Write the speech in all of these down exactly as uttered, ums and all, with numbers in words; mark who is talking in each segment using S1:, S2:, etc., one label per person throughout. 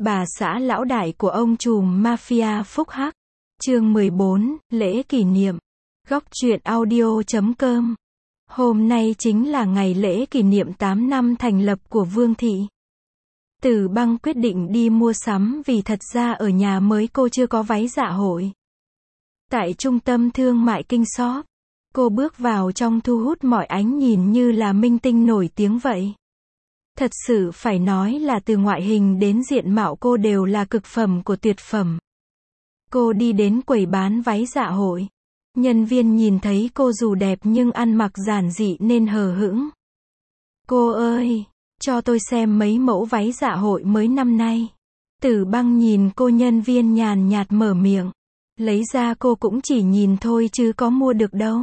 S1: Bà xã lão đại của ông trùm mafia Phúc Hắc. Chương mười bốn, lễ kỷ niệm. Góc truyện audio chấm com. Hôm nay chính là ngày lễ kỷ niệm tám năm thành lập của Vương thị. Tử Băng quyết định đi mua sắm vì thật ra ở nhà mới cô chưa có váy dạ hội. Tại trung tâm thương mại Kinh Shop, cô bước vào trong thu hút mọi ánh nhìn như là minh tinh nổi tiếng vậy. Thật sự phải nói là từ ngoại hình đến diện mạo cô đều là cực phẩm của tuyệt phẩm. Cô đi đến quầy bán váy dạ hội. Nhân viên nhìn thấy cô dù đẹp nhưng ăn mặc giản dị nên hờ hững. Cô ơi, cho tôi xem mấy mẫu váy dạ hội mới năm nay. Tử Băng nhìn cô, nhân viên nhàn nhạt mở miệng. Lấy ra cô cũng chỉ nhìn thôi chứ có mua được đâu.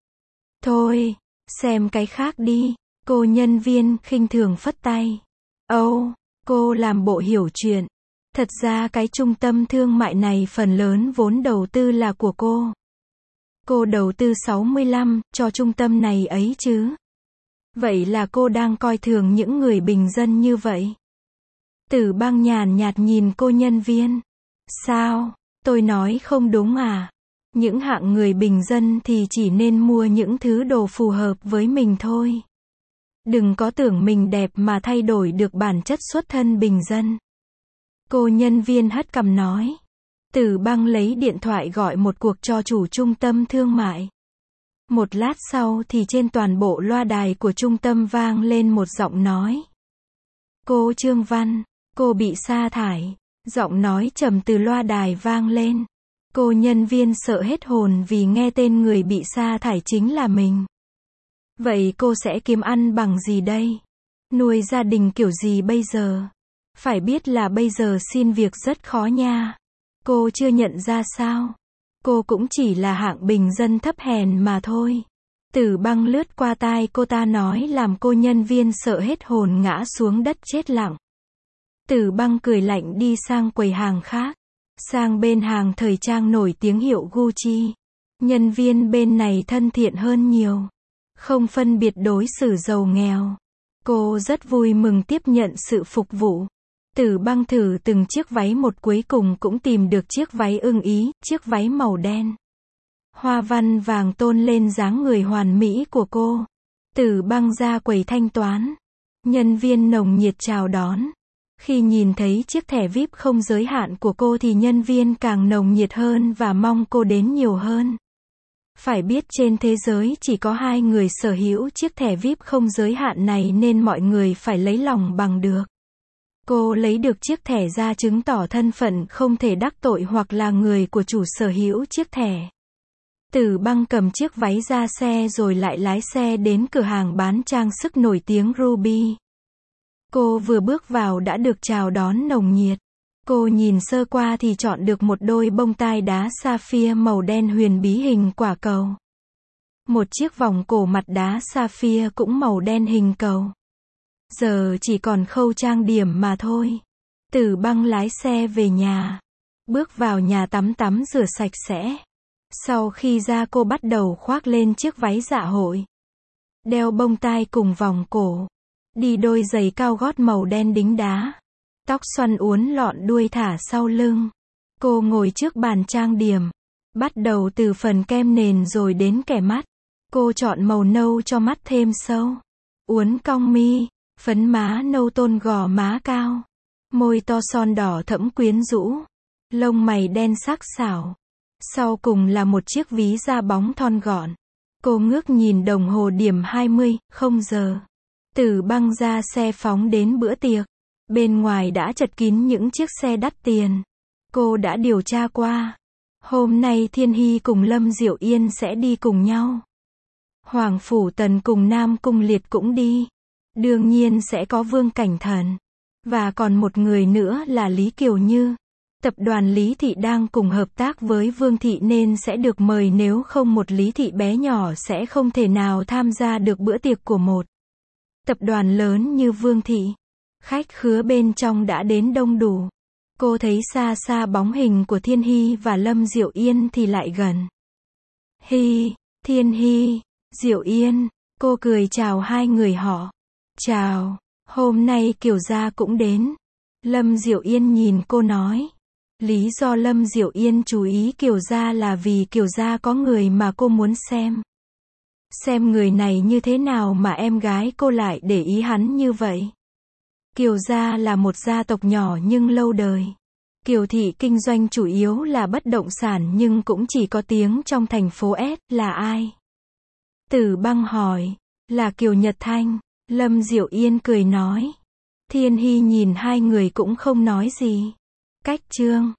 S1: Thôi, xem cái khác đi. Cô nhân viên khinh thường phất tay. Âu, oh, cô làm bộ hiểu chuyện. Thật ra cái trung tâm thương mại này phần lớn vốn đầu tư là của cô. Cô đầu tư sáu mươi lăm cho trung tâm này ấy chứ. Vậy là cô đang coi thường những người bình dân như vậy. Tử Băng nhàn nhạt nhìn cô nhân viên. Sao, tôi nói không đúng à? Những hạng người bình dân thì chỉ nên mua những thứ đồ phù hợp với mình thôi. Đừng có tưởng mình đẹp mà thay đổi được bản chất xuất thân bình dân. Cô nhân viên hất cằm nói. Tử Băng lấy điện thoại gọi một cuộc cho chủ trung tâm thương mại. Một lát sau thì trên toàn bộ loa đài của trung tâm vang lên một giọng nói. Cô Trương Văn, cô bị sa thải. Giọng nói trầm từ loa đài vang lên. Cô nhân viên sợ hết hồn vì nghe tên người bị sa thải chính là mình. Vậy cô sẽ kiếm ăn bằng gì đây? Nuôi gia đình kiểu gì bây giờ? Phải biết là bây giờ xin việc rất khó nha. Cô chưa nhận ra sao? Cô cũng chỉ là hạng bình dân thấp hèn mà thôi. Tử Băng lướt qua tai cô ta nói làm cô nhân viên sợ hết hồn ngã xuống đất chết lặng. Tử Băng cười lạnh đi sang quầy hàng khác. Sang bên hàng thời trang nổi tiếng hiệu Gucci. Nhân viên bên này thân thiện hơn nhiều. Không phân biệt đối xử giàu nghèo. Cô rất vui mừng tiếp nhận sự phục vụ. Tử Băng thử từng chiếc váy một, cuối cùng cũng tìm được chiếc váy ưng ý, chiếc váy màu đen. Hoa văn vàng tôn lên dáng người hoàn mỹ của cô. Tử Băng ra quầy thanh toán. Nhân viên nồng nhiệt chào đón. Khi nhìn thấy chiếc thẻ vi ai pi không giới hạn của cô thì nhân viên càng nồng nhiệt hơn và mong cô đến nhiều hơn. Phải biết trên thế giới chỉ có hai người sở hữu chiếc thẻ vi ai pi không giới hạn này nên mọi người phải lấy lòng bằng được. Cô lấy được chiếc thẻ ra chứng tỏ thân phận không thể đắc tội hoặc là người của chủ sở hữu chiếc thẻ. Tử Băng cầm chiếc váy ra xe rồi lại lái xe đến cửa hàng bán trang sức nổi tiếng Ruby. Cô vừa bước vào đã được chào đón nồng nhiệt. Cô nhìn sơ qua thì chọn được một đôi bông tai đá sapphire màu đen huyền bí hình quả cầu. Một chiếc vòng cổ mặt đá sapphire cũng màu đen hình cầu. Giờ chỉ còn khâu trang điểm mà thôi. Tử Băng lái xe về nhà. Bước vào nhà tắm tắm rửa sạch sẽ. Sau khi ra cô bắt đầu khoác lên chiếc váy dạ hội. Đeo bông tai cùng vòng cổ. Đi đôi giày cao gót màu đen đính đá. Tóc xoăn uốn lọn đuôi thả sau lưng. Cô ngồi trước bàn trang điểm. Bắt đầu từ phần kem nền rồi đến kẻ mắt. Cô chọn màu nâu cho mắt thêm sâu. Uốn cong mi. Phấn má nâu tôn gò má cao. Môi to son đỏ thẫm quyến rũ. Lông mày đen sắc sảo. Sau cùng là một chiếc ví da bóng thon gọn. Cô ngước nhìn đồng hồ điểm hai mươi không giờ. Tử Băng ra xe phóng đến bữa tiệc. Bên ngoài đã chật kín những chiếc xe đắt tiền. Cô đã điều tra qua. Hôm nay Thiên Hy cùng Lâm Diệu Yên sẽ đi cùng nhau. Hoàng Phủ Tần cùng Nam Cung Liệt cũng đi. Đương nhiên sẽ có Vương Cảnh Thần. Và còn một người nữa là Lý Kiều Như. Tập đoàn Lý Thị đang cùng hợp tác với Vương Thị nên sẽ được mời, nếu không một Lý Thị bé nhỏ sẽ không thể nào tham gia được bữa tiệc của một tập đoàn lớn như Vương Thị. Khách khứa bên trong đã đến đông đủ. Cô thấy xa xa bóng hình của Thiên Hy và Lâm Diệu Yên thì lại gần. Hy, Thiên Hy, Diệu Yên. Cô cười chào hai người họ. Chào, hôm nay Kiều gia cũng đến. Lâm Diệu Yên nhìn cô nói. Lý do Lâm Diệu Yên chú ý Kiều Gia là vì Kiều Gia có người mà cô muốn xem. Xem người này như thế nào mà em gái cô lại để ý hắn như vậy. Kiều Gia là một gia tộc nhỏ nhưng lâu đời. Kiều thị kinh doanh chủ yếu là bất động sản nhưng cũng chỉ có tiếng trong thành phố S. Là ai? Tử Băng hỏi. Là Kiều Nhật Thanh. Lâm Diệu Yên cười nói. Thiên Hy nhìn hai người cũng không nói gì. Cách chương